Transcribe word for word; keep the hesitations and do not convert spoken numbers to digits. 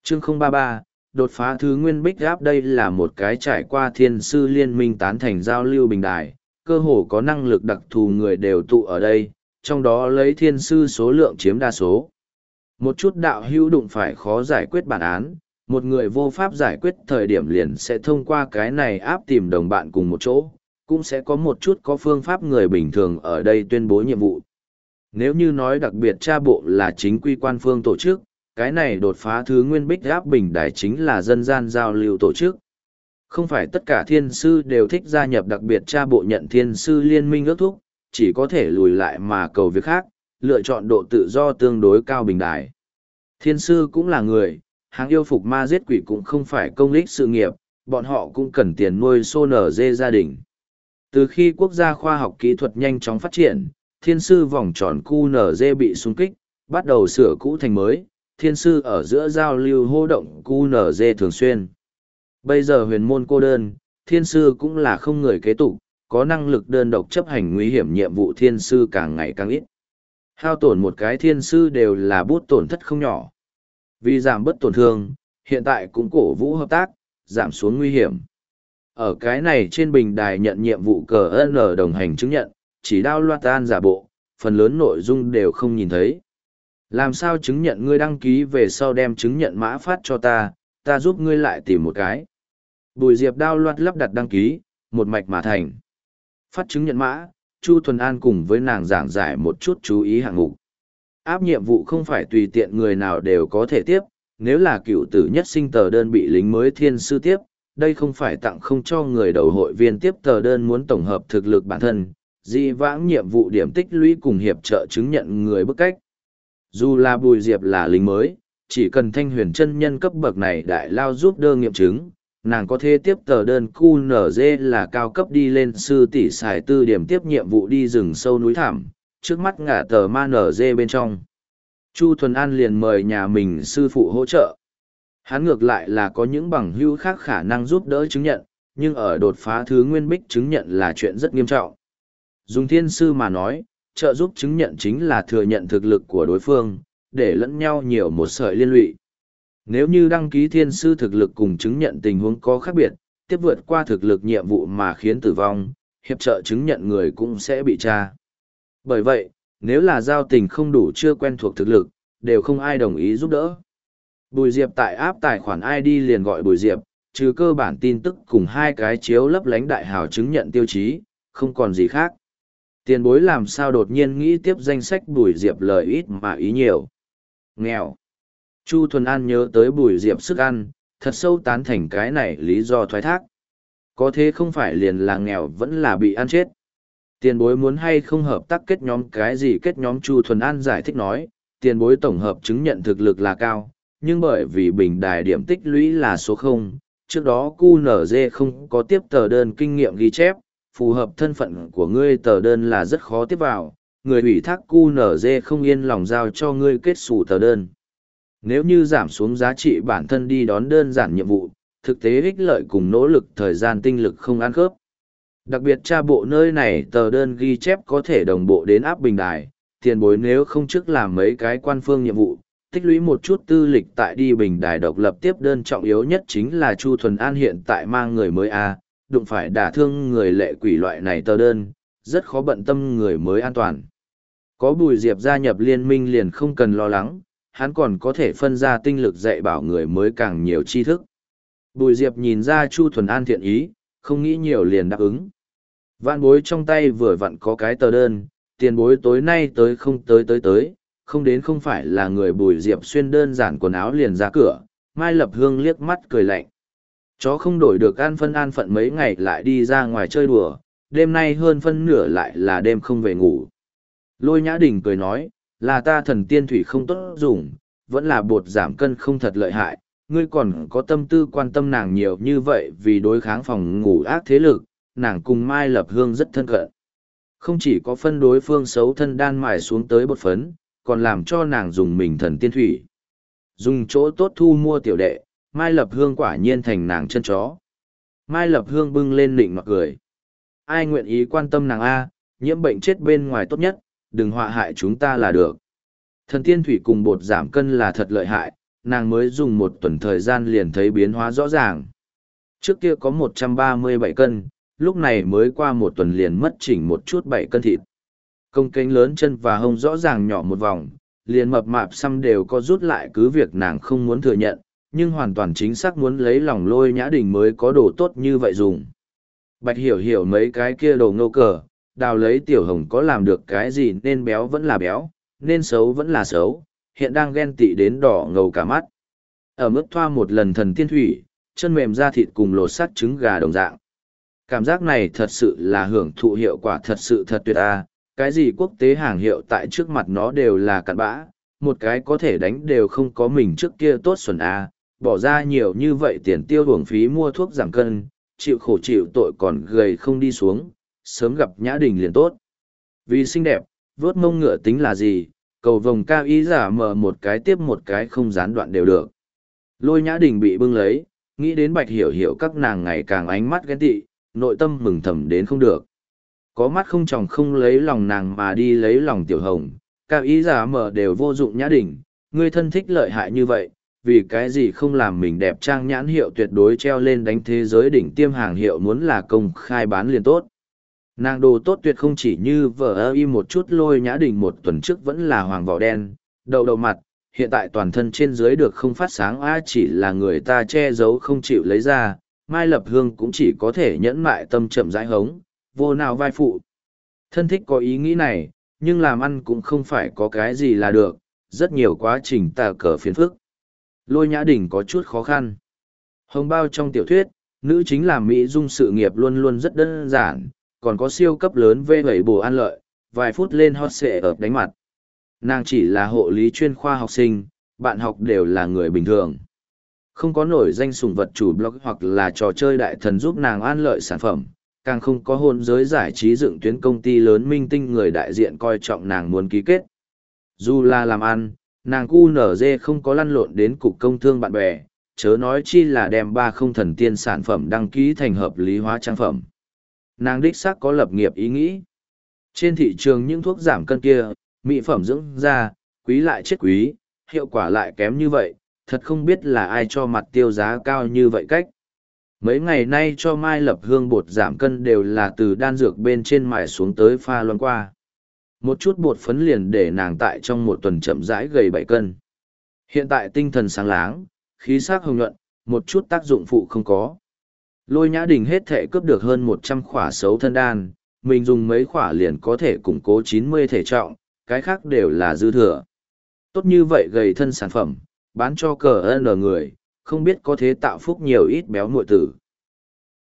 Chương không ba ba, đột phá thứ nguyên bích gáp. Đây là một cái trải qua thiên sư liên minh tán thành giao lưu bình đài, cơ hồ có năng lực đặc thù người đều tụ ở đây, trong đó lấy thiên sư số lượng chiếm đa số. Một chút đạo hữu đụng phải khó giải quyết bản án, một người vô pháp giải quyết thời điểm liền sẽ thông qua cái này áp tìm đồng bạn cùng một chỗ, cũng sẽ có một chút có phương pháp người bình thường ở đây tuyên bố nhiệm vụ. Nếu như nói đặc biệt tra bộ là chính quy quan phương tổ chức, cái này đột phá thứ nguyên bích áp bình đài chính là dân gian giao lưu tổ chức. Không phải tất cả thiên sư đều thích gia nhập đặc biệt tra bộ nhận thiên sư liên minh ước thúc, chỉ có thể lùi lại mà cầu việc khác, lựa chọn độ tự do tương đối cao bình đài. Thiên sư cũng là người, hàng yêu phục ma giết quỷ cũng không phải công lích sự nghiệp, bọn họ cũng cần tiền nuôi xô nở dê gia đình. Từ khi quốc gia khoa học kỹ thuật nhanh chóng phát triển, thiên sư vòng tròn cu nở dê bị xung kích, bắt đầu sửa cũ thành mới, thiên sư ở giữa giao lưu hô động cu nở dê thường xuyên. Bây giờ huyền môn cô đơn, thiên sư cũng là không người kế tục, có năng lực đơn độc chấp hành nguy hiểm nhiệm vụ thiên sư càng ngày càng ít. Hao tổn một cái thiên sư đều là bút tổn thất không nhỏ. Vì giảm bớt tổn thương, hiện tại cũng cổ vũ hợp tác, giảm xuống nguy hiểm. Ở cái này trên bình đài nhận nhiệm vụ cờ N đồng hành chứng nhận, chỉ đao loạt tan giả bộ, phần lớn nội dung đều không nhìn thấy. Làm sao chứng nhận ngươi đăng ký về sau đem chứng nhận mã phát cho ta, ta giúp ngươi lại tìm một cái. Bùi Diệp đao loạt lắp đặt đăng ký, một mạch mà thành. Phát chứng nhận mã, Chu Thuần An cùng với nàng giảng giải một chút chú ý hạng mục. Áp nhiệm vụ không phải tùy tiện người nào đều có thể tiếp, nếu là cựu tử nhất sinh tờ đơn bị lính mới thiên sư tiếp, đây không phải tặng không cho người đầu hội viên tiếp tờ đơn muốn tổng hợp thực lực bản thân, dị vãng nhiệm vụ điểm tích lũy cùng hiệp trợ chứng nhận người bức cách. Dù là Bùi Diệp là lính mới, chỉ cần thanh huyền chân nhân cấp bậc này đại lao giúp đỡ nghiệm chứng, nàng có thể tiếp tờ đơn cu nở dê là cao cấp đi lên sư tỷ xài tư điểm tiếp nhiệm vụ đi rừng sâu núi thảm, trước mắt ngả tờ ma nở dê bên trong. Chu Thuần An liền mời nhà mình sư phụ hỗ trợ. Hắn ngược lại là có những bằng hữu khác khả năng giúp đỡ chứng nhận, nhưng ở đột phá thứ nguyên bích chứng nhận là chuyện rất nghiêm trọng. Dùng thiên sư mà nói, trợ giúp chứng nhận chính là thừa nhận thực lực của đối phương, để lẫn nhau nhiều một sợi liên lụy. Nếu như đăng ký thiên sư thực lực cùng chứng nhận tình huống có khác biệt, tiếp vượt qua thực lực nhiệm vụ mà khiến tử vong, hiệp trợ chứng nhận người cũng sẽ bị tra. Bởi vậy, nếu là giao tình không đủ chưa quen thuộc thực lực, đều không ai đồng ý giúp đỡ. Bùi Diệp tại áp tài khoản i đê liền gọi Bùi Diệp, trừ cơ bản tin tức cùng hai cái chiếu lấp lánh đại hào chứng nhận tiêu chí, không còn gì khác. Tiền bối làm sao đột nhiên nghĩ tiếp danh sách Bùi Diệp lời ít mà ý nhiều. Nghèo. Chu Thuần An nhớ tới Bùi Diệp sức ăn, thật sâu tán thành cái này lý do thoái thác. Có thế không phải liền là nghèo vẫn là bị ăn chết. Tiền bối muốn hay không hợp tác kết nhóm cái gì kết nhóm Chu Thuần An giải thích nói, tiền bối tổng hợp chứng nhận thực lực là cao, nhưng bởi vì bình đài điểm tích lũy là số không, trước đó cu nở dê không có tiếp tờ đơn kinh nghiệm ghi chép, phù hợp thân phận của ngươi tờ đơn là rất khó tiếp vào, người ủy thác cu nở dê không yên lòng giao cho ngươi kết sủ tờ đơn. Nếu như giảm xuống giá trị bản thân đi đón đơn giản nhiệm vụ, thực tế ích lợi cùng nỗ lực thời gian tinh lực không ăn khớp. Đặc biệt tra bộ nơi này tờ đơn ghi chép có thể đồng bộ đến áp bình đài, tiền bối nếu không trước làm mấy cái quan phương nhiệm vụ, tích lũy một chút tư lịch tại đi bình đài độc lập tiếp đơn trọng yếu nhất chính là Chu Thuần An hiện tại mang người mới A, đụng phải đả thương người lệ quỷ loại này tờ đơn, rất khó bận tâm người mới an toàn. Có Bùi Diệp gia nhập liên minh liền không cần lo lắng, hắn còn có thể phân ra tinh lực dạy bảo người mới càng nhiều tri thức. Bùi Diệp nhìn ra Chu Thuần An thiện ý, không nghĩ nhiều liền đáp ứng. Vạn bối trong tay vừa vặn có cái tờ đơn, tiền bối tối nay tới không tới tới tới, không đến không phải là người. Bùi Diệp xuyên đơn giản quần áo liền ra cửa, Mai Lập Hương liếc mắt cười lạnh. Chó không đổi được an phân an phận mấy ngày lại đi ra ngoài chơi đùa, đêm nay hơn phân nửa lại là đêm không về ngủ. Lôi Nhã Đình cười nói, là ta thần tiên thủy không tốt dùng, vẫn là bột giảm cân không thật lợi hại, ngươi còn có tâm tư quan tâm nàng nhiều như vậy vì đối kháng phòng ngủ ác thế lực, nàng cùng Mai Lập Hương rất thân cận. Không chỉ có phân đối phương xấu thân đan mài xuống tới bột phấn, còn làm cho nàng dùng mình thần tiên thủy. Dùng chỗ tốt thu mua tiểu đệ, Mai Lập Hương quả nhiên thành nàng chân chó. Mai Lập Hương bưng lên nịnh mặt cười. Ai nguyện ý quan tâm nàng A, nhiễm bệnh chết bên ngoài tốt nhất, đừng họa hại chúng ta là được. Thần tiên thủy cùng bột giảm cân là thật lợi hại, nàng mới dùng một tuần thời gian liền thấy biến hóa rõ ràng. Trước kia có một trăm ba mươi bảy cân, lúc này mới qua một tuần liền mất chỉnh một chút bảy cân thịt. Công kênh lớn chân và hông rõ ràng nhỏ một vòng, liền mập mạp xăm đều có rút lại, cứ việc nàng không muốn thừa nhận, nhưng hoàn toàn chính xác muốn lấy lòng Lôi Nhã Đình mới có đồ tốt như vậy dùng. Bạch hiểu hiểu mấy cái kia đồ ngâu cờ, đào lấy Tiểu Hồng có làm được cái gì, nên béo vẫn là béo, nên xấu vẫn là xấu, hiện đang ghen tị đến đỏ ngầu cả mắt. Ở mức thoa một lần thần tiên thủy, chân mềm da thịt cùng lột sắt trứng gà đồng dạng. Cảm giác này thật sự là hưởng thụ hiệu quả thật sự thật tuyệt a. Cái gì quốc tế hàng hiệu tại trước mặt nó đều là cặn bã, một cái có thể đánh đều không có mình trước kia tốt xuẩn a. Bỏ ra nhiều như vậy tiền tiêu uổng phí mua thuốc giảm cân, chịu khổ chịu tội còn gầy không đi xuống, sớm gặp Nhã Đình liền tốt. Vì xinh đẹp, vớt mông ngựa tính là gì, cầu vồng cao y giả mở một cái tiếp một cái không gián đoạn đều được. Lôi Nhã Đình bị bưng lấy, nghĩ đến Bạch hiểu hiểu các nàng ngày càng ánh mắt ghen tị, nội tâm mừng thầm đến không được. Có mắt không tròng không lấy lòng nàng mà đi lấy lòng Tiểu Hồng, cao ý giả mở đều vô dụng. Nhã Đình, ngươi thân thích lợi hại như vậy, vì cái gì không làm mình đẹp trang nhãn hiệu tuyệt đối treo lên đánh thế giới đỉnh tiêm hàng hiệu, muốn là công khai bán liền tốt. Nàng đồ tốt tuyệt không chỉ như vợ ơ y một chút. Lôi Nhã Đình một tuần trước vẫn là hoàng vỏ đen, đầu đầu mặt, hiện tại toàn thân trên dưới được không phát sáng a, chỉ là người ta che giấu không chịu lấy ra. Mai Lập Hương cũng chỉ có thể nhẫn mại tâm chậm rãi hống, vô nào vai phụ. Thân thích có ý nghĩ này, nhưng làm ăn cũng không phải có cái gì là được, rất nhiều quá trình tà cờ phiền phức. Lôi Nhã Đình có chút khó khăn. Hồng bao trong tiểu thuyết, nữ chính làm mỹ dung sự nghiệp luôn luôn rất đơn giản, còn có siêu cấp lớn vê vẩy bổ an lợi, vài phút lên hot xệ ập đánh mặt. Nàng chỉ là hộ lý chuyên khoa học sinh, bạn học đều là người bình thường. Không có nổi danh sủng vật chủ blog hoặc là trò chơi đại thần giúp nàng an lợi sản phẩm, càng không có hôn giới giải trí dựng tuyến công ty lớn minh tinh người đại diện coi trọng nàng muốn ký kết. Dù là làm ăn, nàng cu nở dê không có lăn lộn đến cục công thương bạn bè, chớ nói chi là đem ba không thần tiên sản phẩm đăng ký thành hợp lý hóa trang phẩm. Nàng đích xác có lập nghiệp ý nghĩ. Trên thị trường những thuốc giảm cân kia, mỹ phẩm dưỡng da, quý lại chết quý, hiệu quả lại kém như vậy, thật không biết là ai cho mặt tiêu giá cao như vậy cách. Mấy ngày nay cho Mai Lập Hương bột giảm cân đều là từ đan dược bên trên mài xuống tới pha loãng qua. Một chút bột phấn liền để nàng tại trong một tuần chậm rãi gầy bảy cân. Hiện tại tinh thần sáng láng, khí sắc hồng nhuận, một chút tác dụng phụ không có. Lôi Nhã Đình hết thể cướp được hơn một trăm khỏa xấu thân đan, mình dùng mấy khỏa liền có thể củng cố chín mươi thể trọng, cái khác đều là dư thừa. Tốt như vậy gầy thân sản phẩm, bán cho cờ ơn ở người, không biết có thế tạo phúc nhiều ít béo muội tử.